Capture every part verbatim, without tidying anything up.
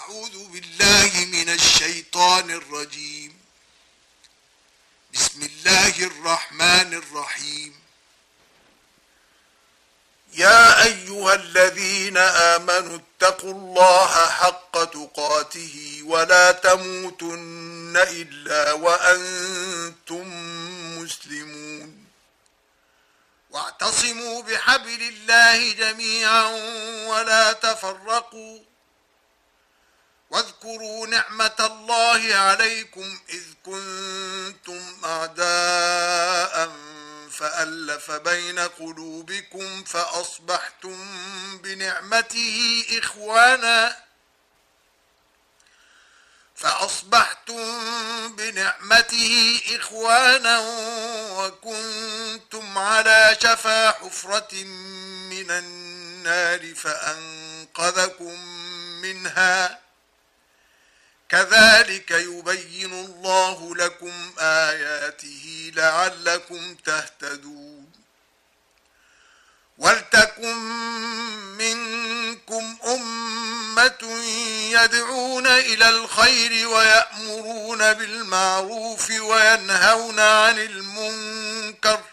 أعوذ بالله من الشيطان الرجيم. بسم الله الرحمن الرحيم. يا أيها الذين آمنوا اتقوا الله حق تقاته ولا تموتن إلا وأنتم مسلمون. واعتصموا بحبل الله جميعا ولا تفرقوا. واذكروا نعمة الله عليكم إذ كنتم أعداء فألف بين قلوبكم فأصبحتم بنعمته إخوانا فأصبحتم بنعمته إخوانا وكنتم على شفا حفرة من النار فأنقذكم منها. كذلك يبين الله لكم آياته لعلكم تهتدون. ولتكن منكم أمة يدعون إلى الخير ويأمرون بالمعروف وينهون عن المنكر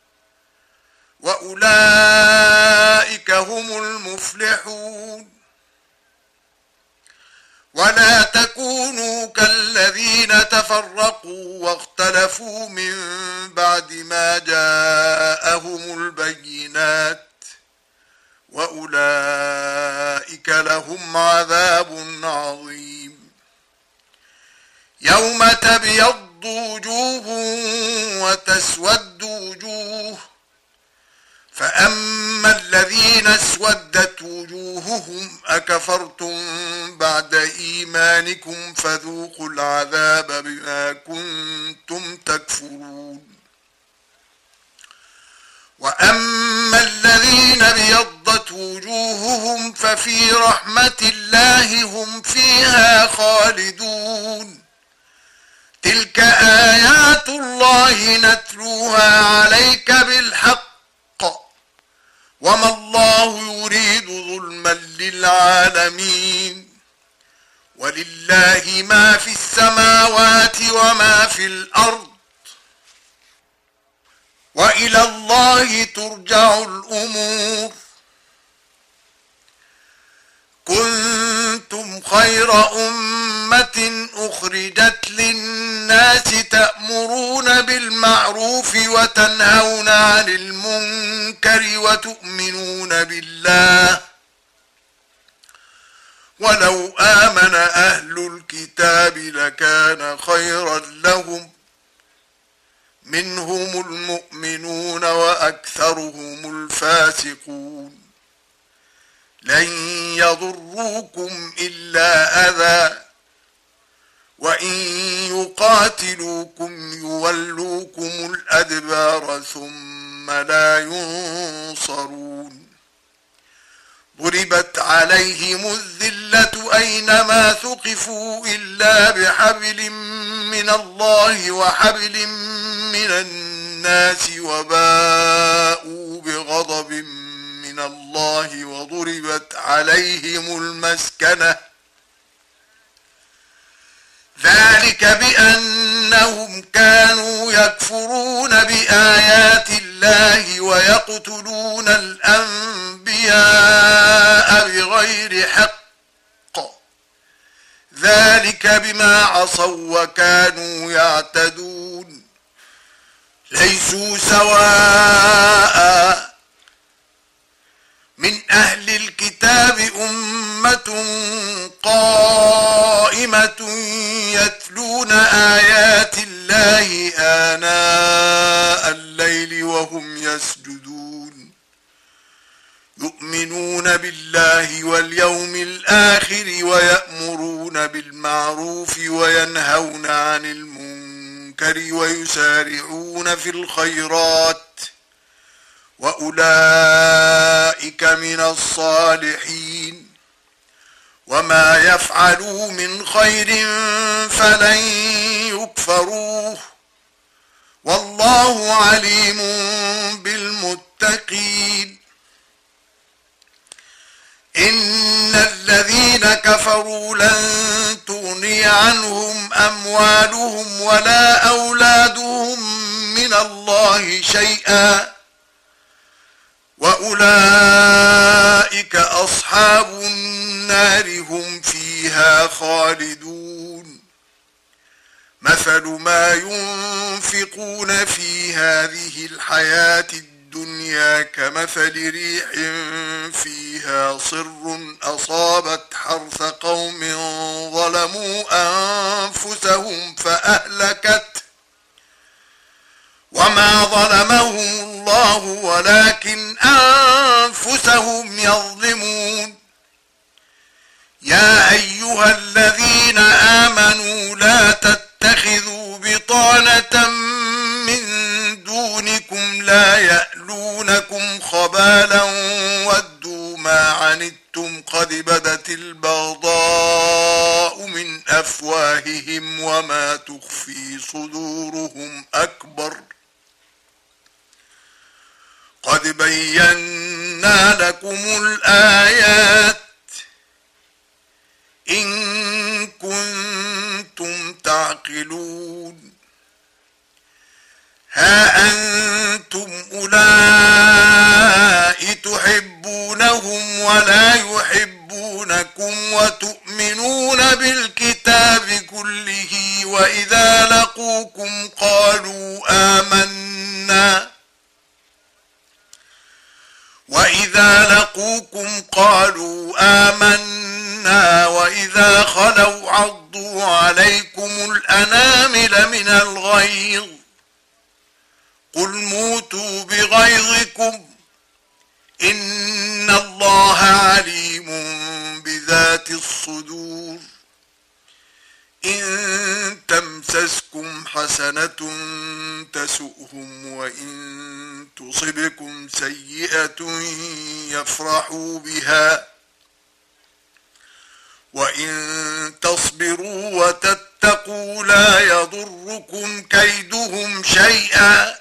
وأولئك هم المفلحون. ولا تكونوا كالذين تفرقوا واختلفوا من بعد ما جاءهم البينات وأولئك لهم عذاب عظيم. يوم تبيض وجوه وتسود وجوه فأما الذين اسودت وجوههم أكفرتم بعد إيمانكم فذوقوا العذاب بما كنتم تكفرون. وأما الذين ابيضت وجوههم ففي رحمة الله هم فيها خالدون. تلك آيات الله نتلوها عليك بالحق وما الله يريد ظلما للعالمين. ولله ما في السماوات وما في الأرض وإلى الله ترجع الأمور. كنتم خير أمة أخرجت للناس تأمرون بالمعروف وتنهون عن المنكر وتؤمنون بالله. ولو آمن أهل الكتاب لكان خيرا لهم منهم المؤمنون وأكثرهم الفاسقون. لن يضروكم إلا أذى وإن يقاتلوكم يولوكم الأدبار ثم لا ينصرون. ضربت عليهم الذلة أينما ثقفوا إلا بحبل من الله وحبل من الناس وباءوا بغضب من الله وضربت عليهم المسكنة. ذلك بأنهم كانوا يكفرون بآيات الله ويقتلون الأنبياء بغير حق. ذلك بما عصوا وكانوا يعتدون. ليسوا سواء من أهل الكتاب أمة قائمة يتلون آيات الله آناء الليل وهم يسجدون. يؤمنون بالله واليوم الآخر ويأمرون بالمعروف وينهون عن المنكر ويسارعون في الخيرات وأولئك من الصالحين. وما يفعلوا من خير فلن يكفروه والله عليم بالمتقين. إن الذين كفروا لن تغني عنهم أموالهم ولا أولادهم من الله شيئا وأولئك أصحاب النار هم فيها خالدون مثل ما ينفقون في هذه الحياة الدنيا كمثل ريح فيها صر أصابت حرث قوم ظلموا أنفسهم فأهلكت وما ظلمهم الله ولكن أنفسهم يظلمون يا أيها الذين آمنوا لا تتخذوا بطانة من دونكم لا يألونكم خبالا ودوا ما عنتم قد بدت البغضاء من أفواههم وما تخفي صدورهم أكبر قد بينا لكم الآيات إن كنتم تعقلون ها أنتم أولئك تحبونهم ولا يحبونكم وتؤمنون بالكتاب كله وإذا لقوكم قالوا آمنا وإذا لقوكم قالوا آمنا وإذا خلوا عضوا عليكم الأنامل من الغيظ قل موتوا بغيظكم إن الله عليم بذات الصدور إن تمسسكم حسنة تسؤهم وإن تصبكم سيئة يفرحوا بها وإن تصبروا وتتقوا لا يضركم كيدهم شيئا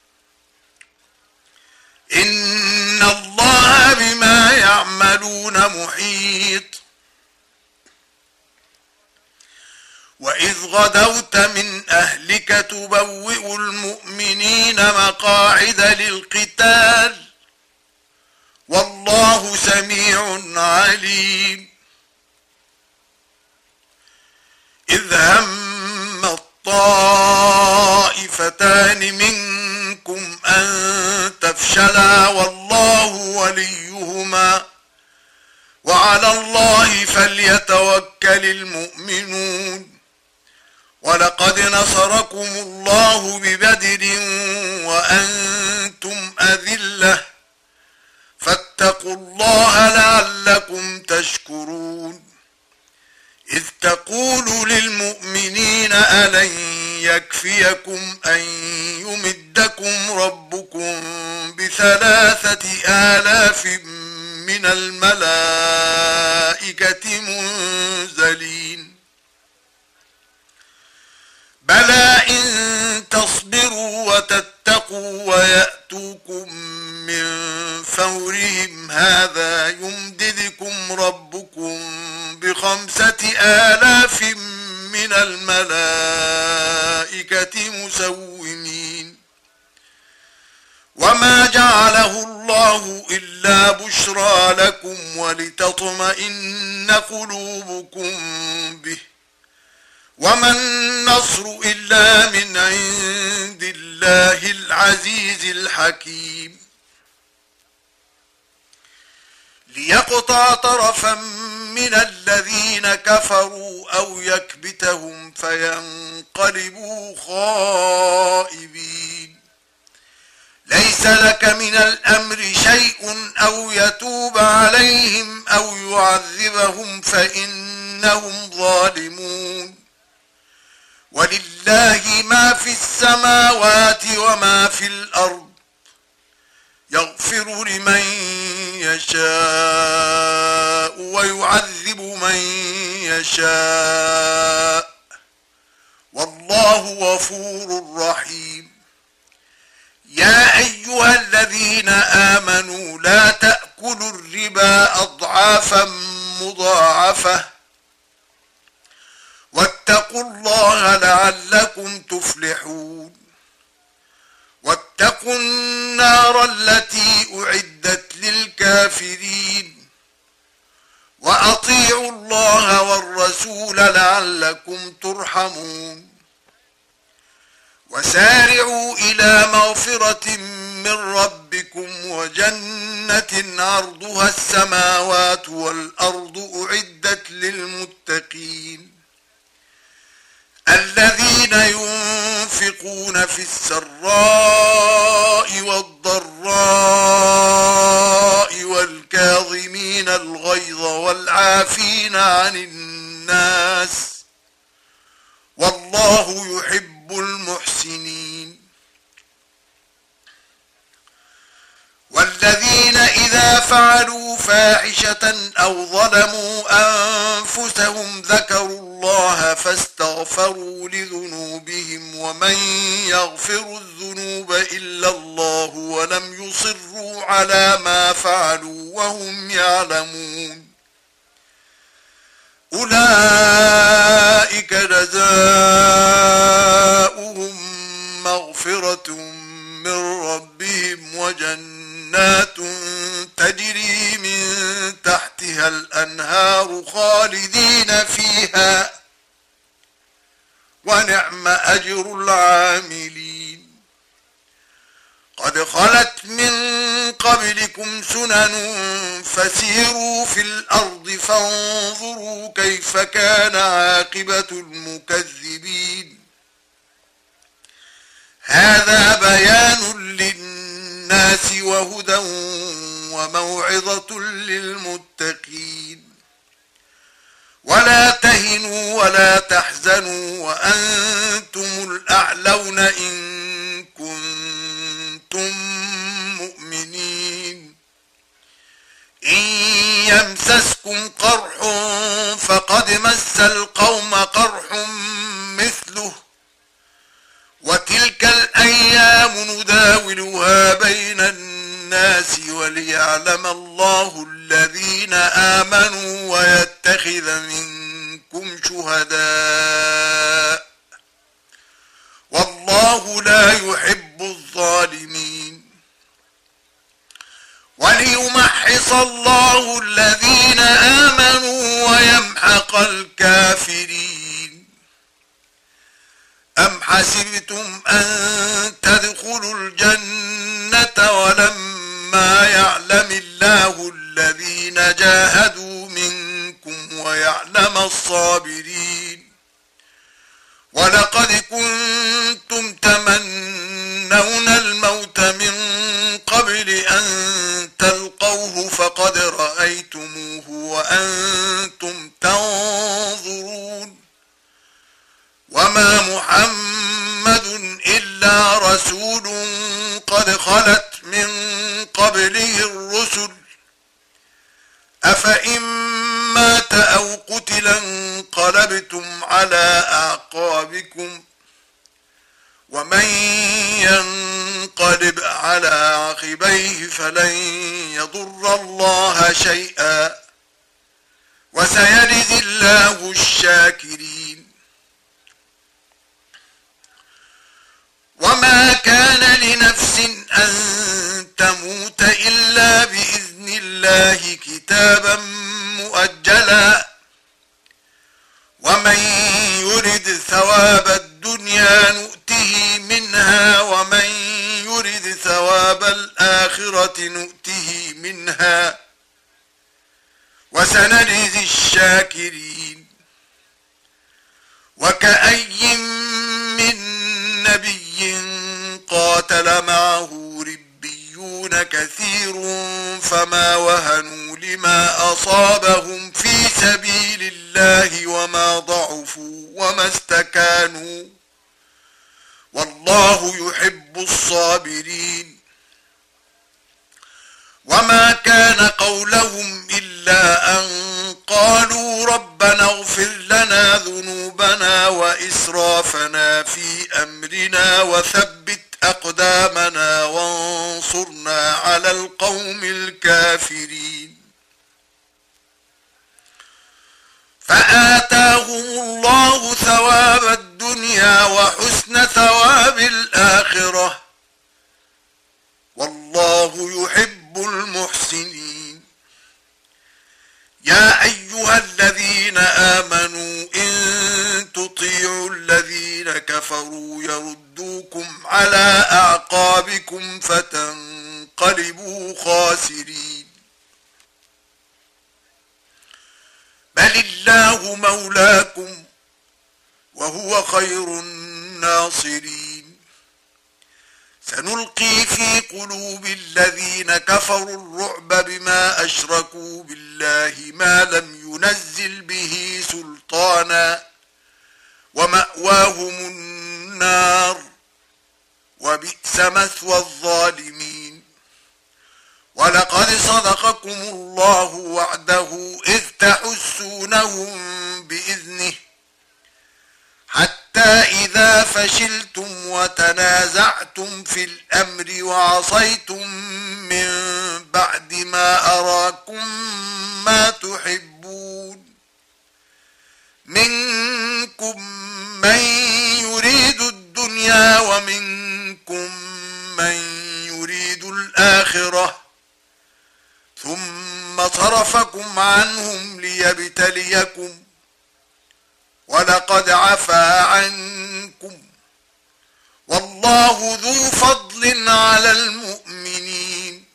إن الله بما يعملون محيط وإذ غدوت من أهلك تبوئ المؤمنين مقاعد للقتال والله سميع عليم إذ هم الطائفتان منكم أن تفشلا والله وليهما وعلى الله فليتوكل المؤمنون ولقد نصركم الله ببدر وأنتم أذلة فاتقوا الله لعلكم تشكرون إذ تقول للمؤمنين ألن يكفيكم أن يمدكم ربكم بثلاثة آلاف من الملائكة منزلين بلى إن تصبروا وتتقوا ويأتوكم من فورهم هذا يمددكم ربكم بخمسة آلاف من الملائكة مسومين وما جعله الله إلا بشرى لكم ولتطمئن قلوبكم به وما النصر إلا من عند الله العزيز الحكيم ليقطع طرفا من الذين كفروا أو يكبتهم فينقلبوا خائبين ليس لك من الأمر شيء أو يتوب عليهم أو يعذبهم فإنهم ظالمون ولله ما في السماوات وما في الأرض يغفر لمن يشاء ويعذب من يشاء والله غفور رحيم يا أيها الذين آمنوا لا تأكلوا تأكلوا الربا أضعافا مضاعفة واتقوا الله لعلكم تفلحون واتقوا النار التي أعدت للكافرين وأطيعوا الله والرسول لعلكم ترحمون وسارعوا إلى مغفرة من ربكم وجنة عرضها السماوات والأرض أعدت للمتقين الذين ينفقون في السراء والضراء والكاظمين الغيظ والعافين عن الناس والله يحب المحسنين والذين إذا فعلوا فاحشة أو ظلموا أنفسهم ذكروا الله فاستغفروا لذنوبهم ومن يغفر الذنوب إلا الله ولم يصروا على ما فعلوا وهم يعلمون أولئك جزاؤهم مغفرة من ربهم وجنات تجري من تحتها الأنهار خالدين فيها ونعم أجر العاملين قد خلت من قبلكم سنن فسيروا في الأرض فانظروا كيف كان عاقبة المكذبين هذا بيان للناس وهدى وموعظة للمتقين ولا تهنوا ولا تحزنوا وأنتم الأعلون إن كنتم مؤمنين إن يمسسكم قرح فقد مس القوم قرح مثله وتلك الأيام نداولها بين الناس وليعلم الله الذين آمنوا ويتخذ منكم شهداء والله لا يحب الظالمين وليمحص الله الذين آمنوا ويمحق الكافرين أم حسبتم أن تدخلوا الجنة ولما يعلم الله الذين جاهدوا منكم ويعلم الصابرين ولقد كنتم تمنون الموت من قبل أن تلقوه فقد رأيتموه وأنتم تنظرون وما محمد إلا رسول قد خلت من قبله الرسل أفإن مات أو قتلا انقلبتم على أعقابكم ومن ينقلب على عقبيه فلن يضر الله شيئا وسيجزي الله الشاكرين وما كان لنفس أن تموت إلا بإذن الله كتابا مؤجلا ومن يرد ثواب الدنيا نؤته منها ومن يرد ثواب الآخرة نؤته منها وسنجزي الشاكرين وكأي من نبي قاتل معه ربيون كثير فما وهنوا لما أصابهم في سبيل الله وما ضعفوا وما استكانوا والله يحب الصابرين وما كان قولهم إلا أن قالوا ربنا اغفر لنا ذنوبنا وإسرافنا في أمرنا وثبت أقدامنا وانصرنا فانصرنا على القوم الكافرين فآتاهم الله ثواب الدنيا وحسن ثواب الآخرة والله يحب المحسنين يا أيها الذين آمنوا إن تطيعوا الذين كفروا يردوكم على أعقابكم فتنقلبوا خاسرين بل الله مولاكم وهو خير الناصرين سنلقي في قلوب الذين كفروا الرعب بما أشركوا بالله ما لم ينزل به سلطانا ومأواهم النار وبئس مثوى الظالمين ولقد صدقكم الله وعده إذ تحسونهم بإذنه حتى إذا فشلتم وتنازعتم في الأمر وعصيتم من بعد ما أراكم ما تحبون منكم من يريد الدنيا ومنكم من يريد الآخرة ثم صرفكم عنهم ليبتليكم ولقد عفا عنكم والله ذو فضل على المؤمنين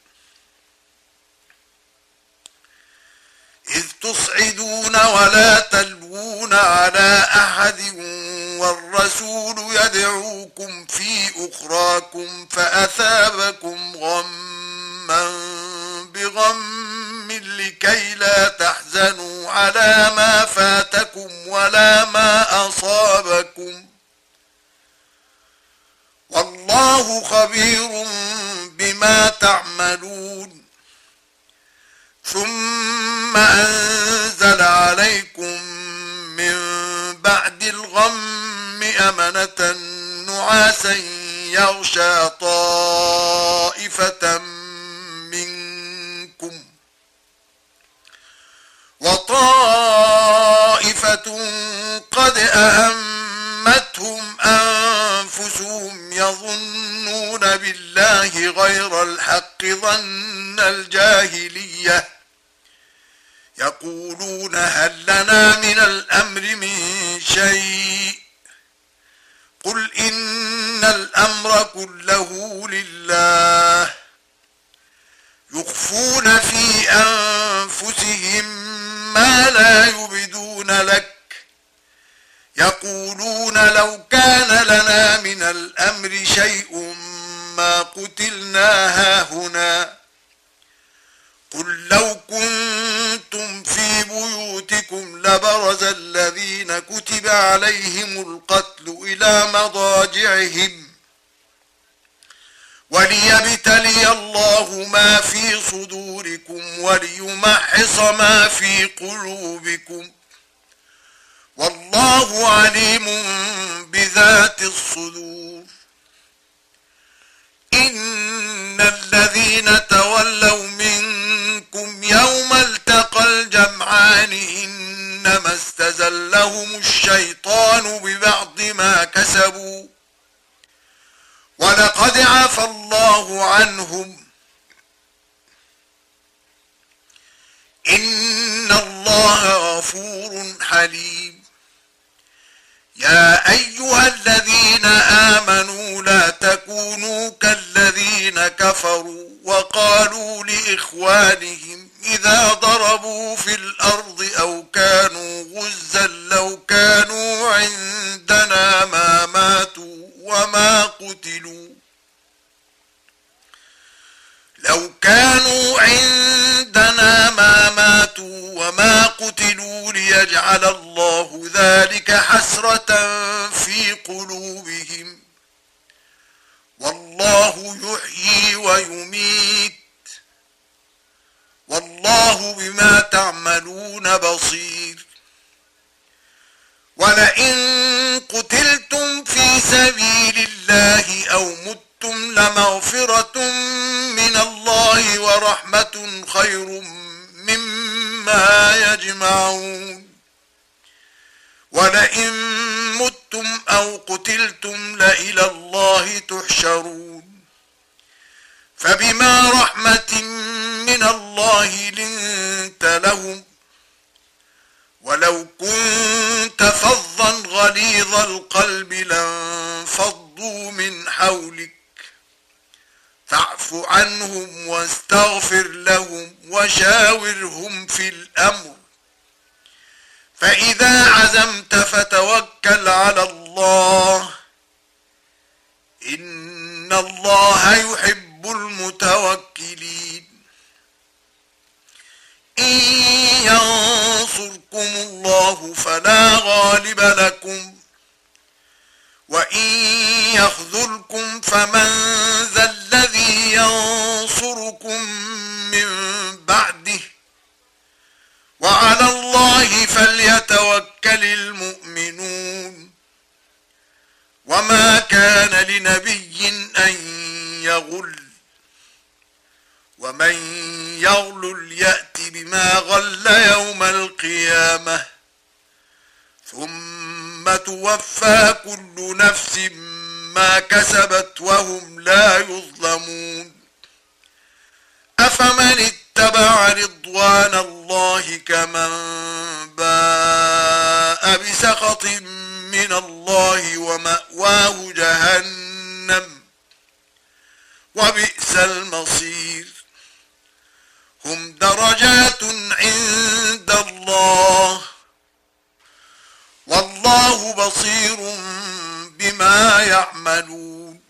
إذ تصعدون ولا تلوون على أحد والرسول يدعوكم في أخراكم فأثابكم غما بغم لكي لا تحزنوا على ما فاتكم ولا ما أصابكم والله خبير بما تعملون ثم أنزل عليكم من بعد الغم أمنة نعاسا يغشى طائفة منكم وطائفة قد أهمتهم أنفسهم يظنون بالله غير الحق ظن الجاهلية يقولون هل لنا من الأمر من شيء قل إن الأمر كله لله يخفون في أنفسهم ما لا يبدون لك يقولون لو كان لنا من الأمر شيء ما قتلنا هاهنا قل لو كنتم في بيوتكم لبرز الذين كتب عليهم القتل إلى مضاجعهم وليبتلي الله ما في صدوركم وليمحص ما في قلوبكم والله عليم بذات الصدور إن الذين تولوا منكم يوم التقى الجمعان إنما استزلهم الشيطان ببعض ما كسبوا ولقد عفى الله عنهم إن الله غفور حليم يا أيها الذين آمنوا لا تكونوا كالذين كفروا وقالوا لإخوانهم إذا ضربوا في الأرض أو كانوا غزا لو كانوا عندنا ما ماتوا وما قتلوا لو كانوا عندنا ما ماتوا وما قتلوا ليجعل الله ذلك حسرة في قلوبهم والله يحيي ويميت والله بما تعملون بصير ولئن قتلتم في سبيل الله أو متم لمغفرة رحمة خير مما يجمعون ولئن متم أو قتلتم لإلى الله تحشرون فبما رحمة من الله لنت لهم ولو كنت فظا غليظ القلب لانفضوا من حولك فاعف عنهم واستغفر لهم وشاورهم في الأمر فإذا عزمت فتوكل على الله إن الله يحب المتوكلين إن ينصركم الله فلا غالب لكم وإن يخذلكم فمن ذا الذي ينصركم من بعده وعلى الله فليتوكل المؤمنون وما كان لنبي أن يغل ومن يغلل يأت بما غل يوم القيامة ثم توفى كل نفس ما كسبت وهم لا يظلمون أفمن اتبع رضوان الله كمن باء بسخط من الله ومأواه جهنم وبئس المصير هم درجات عند الله والله بصير بما يعملون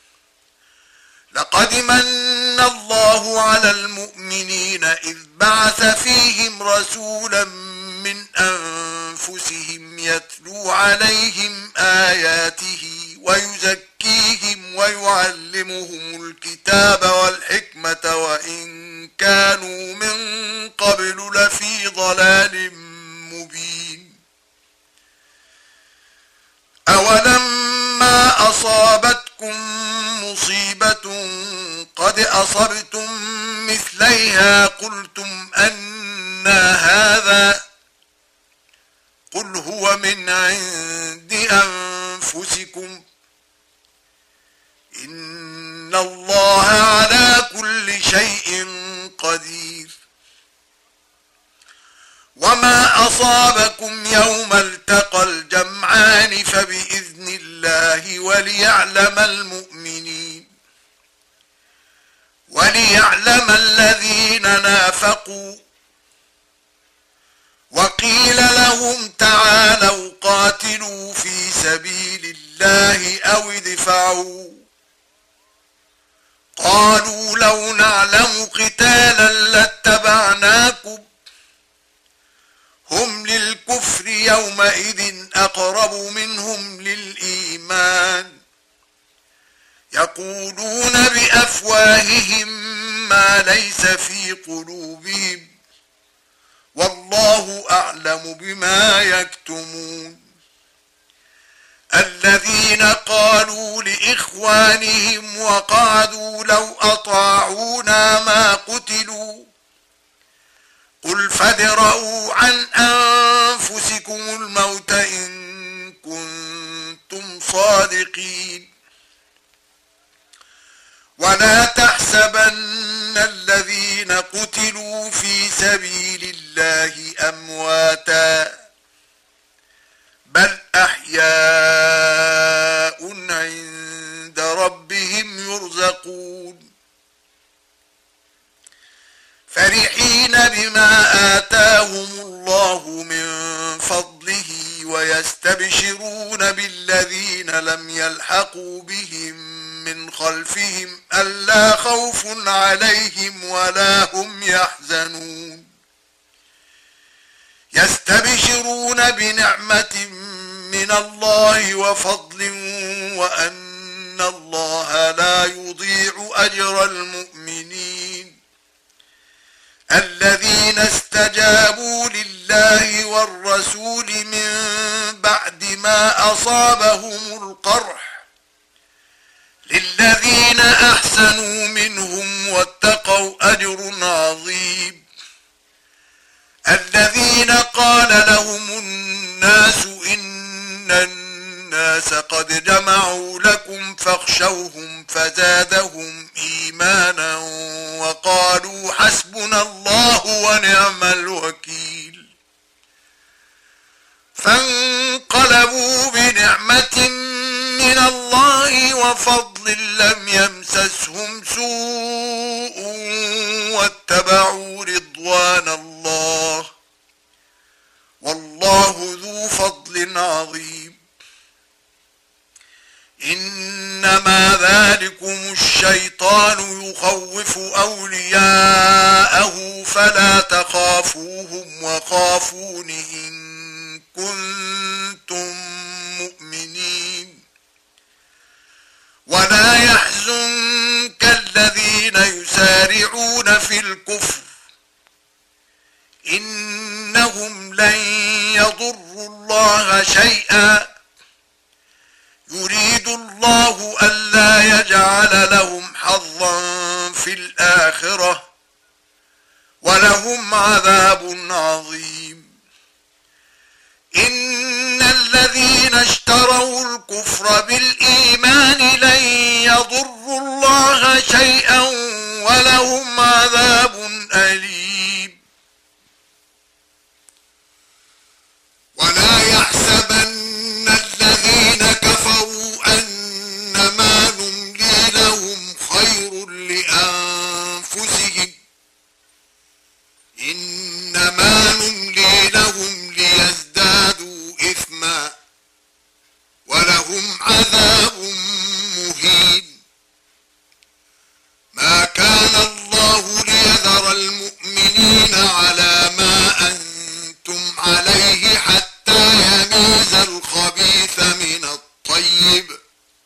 لقد من الله على المؤمنين إذ بعث فيهم رسولا من أنفسهم يتلو عليهم آياته ويزكيهم ويعلمهم الكتاب والحكمة وإن كانوا من قبل لفي ضلال مبين أولما أصابتكم مصيبة قد أصبتم مثليها قلتم أنى هذا قل هو من عند أنفسكم إن الله على كل شيء قدير وما أصابكم يوم التقى الجمعان فبإذن الله وليعلم المؤمنين وليعلم الذين نافقوا وقيل لهم تعالوا قاتلوا في سبيل الله أو ادفعوا قالوا لو نعلم قتالا لاتبعناكم هم للكفر يومئذ أقرب منهم للإيمان يقولون بأفواههم ما ليس في قلوبهم والله أعلم بما يكتمون الذين قالوا لإخوانهم وقعدوا لو أطاعونا ما قتلوا قل فادرءوا عن أنفسكم الموت إن كنتم صادقين ولا تحسبن الذين قتلوا في سبيل الله أمواتا بل أحياء عند ربهم يرزقون فرحين بما آتاهم الله من فضله ويستبشرون بالذين لم يلحقوا بهم من خلفهم ألا خوف عليهم ولا هم يحزنون يستبشرون بنعمة من الله وفضل وأن الله لا يضيع أجر المؤمنين الذين استجابوا لله والرسول من بعد ما أصابهم القرح للذين أحسنوا منهم واتقوا اتقوا أجر عظيم. الذين قال لهم الناس إن الناس قد جمعوا لكم فاخشوهم فزادهم إيمانا وقالوا حسبنا الله ونعم الوكيل. فانقلبوا بنعمة من الله وفضل لم يمسسهم سوء واتبعوا رضوان الله والله ذو فضل عظيم. إنما ذلكم الشيطان يخوف أولياءه فلا تخافوهم وخافون إن كنتم مؤمنين. ولا يحزنك الذين يسارعون في الكفر إنهم لن يضروا الله شيئا يريد الله ألا يجعل لهم حظا في الآخرة ولهم عذاب عظيم. إن الذين اشتروا الكفر بالإيمان لن يضروا الله شيئا ولهم عذاب أليم. ولا يحسبن الذين كفروا أنما نملي لهم خير لأنفسهم إنما نملي لهم ليزدادوا إثما ولهم عذاب مهين. ما كان الله ليذر المؤمنين على ما أنتم عليه حتى يميز الخبيث من الطيب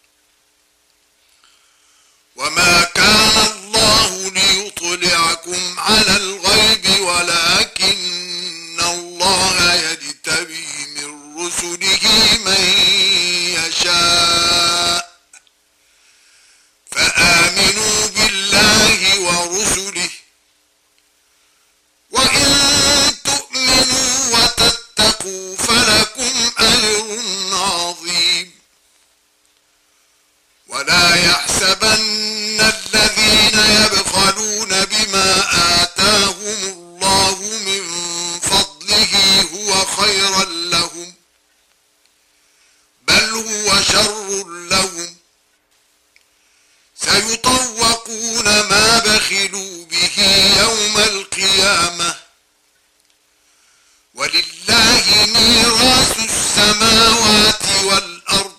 وما كان الله ليطلعكم على الغيب ولكن الله يجتبي من رسله من يشاء فآمنوا بالله ورسله وإن تؤمنوا وتتقوا فلكم أجر عظيم. ولا يحسبن الذين يبخلون بما آتاهم الله من فضله هو خيرا لهم بل هو شر لهم سيطوقون ما بخلوا به يوم القيامة ولله ميراث السماوات والأرض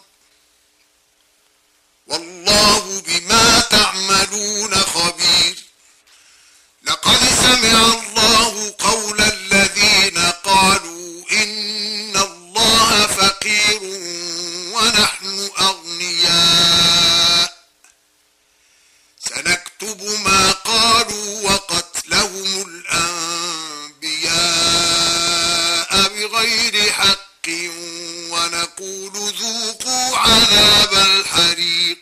والله بما تعملون خبير. لقد سمع الله قول الذين قالوا إن الله فقير ونحن أغنياء سنكتب ما قالوا وقتلهم الأنبياء بغير حق ونقول ذوقوا عذاب الحريق.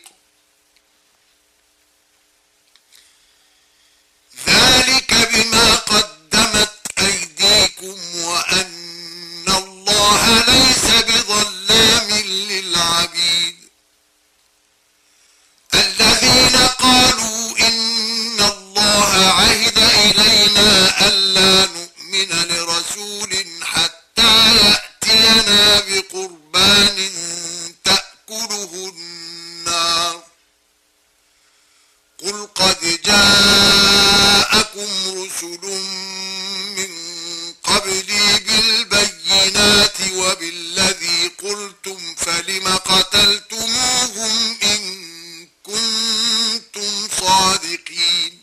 ذلك بما قدمت أيديكم وأن الله ليس بظلام للعبيد. الذين قالوا إن الله عهد إلينا ألا نؤمن لرسول حتى يأتينا بقربان تأكله النار قل قد جاءكم رسل من قبلي بالبينات وبالذي قلتم فلم قتلتموهم إن كنتم صادقين.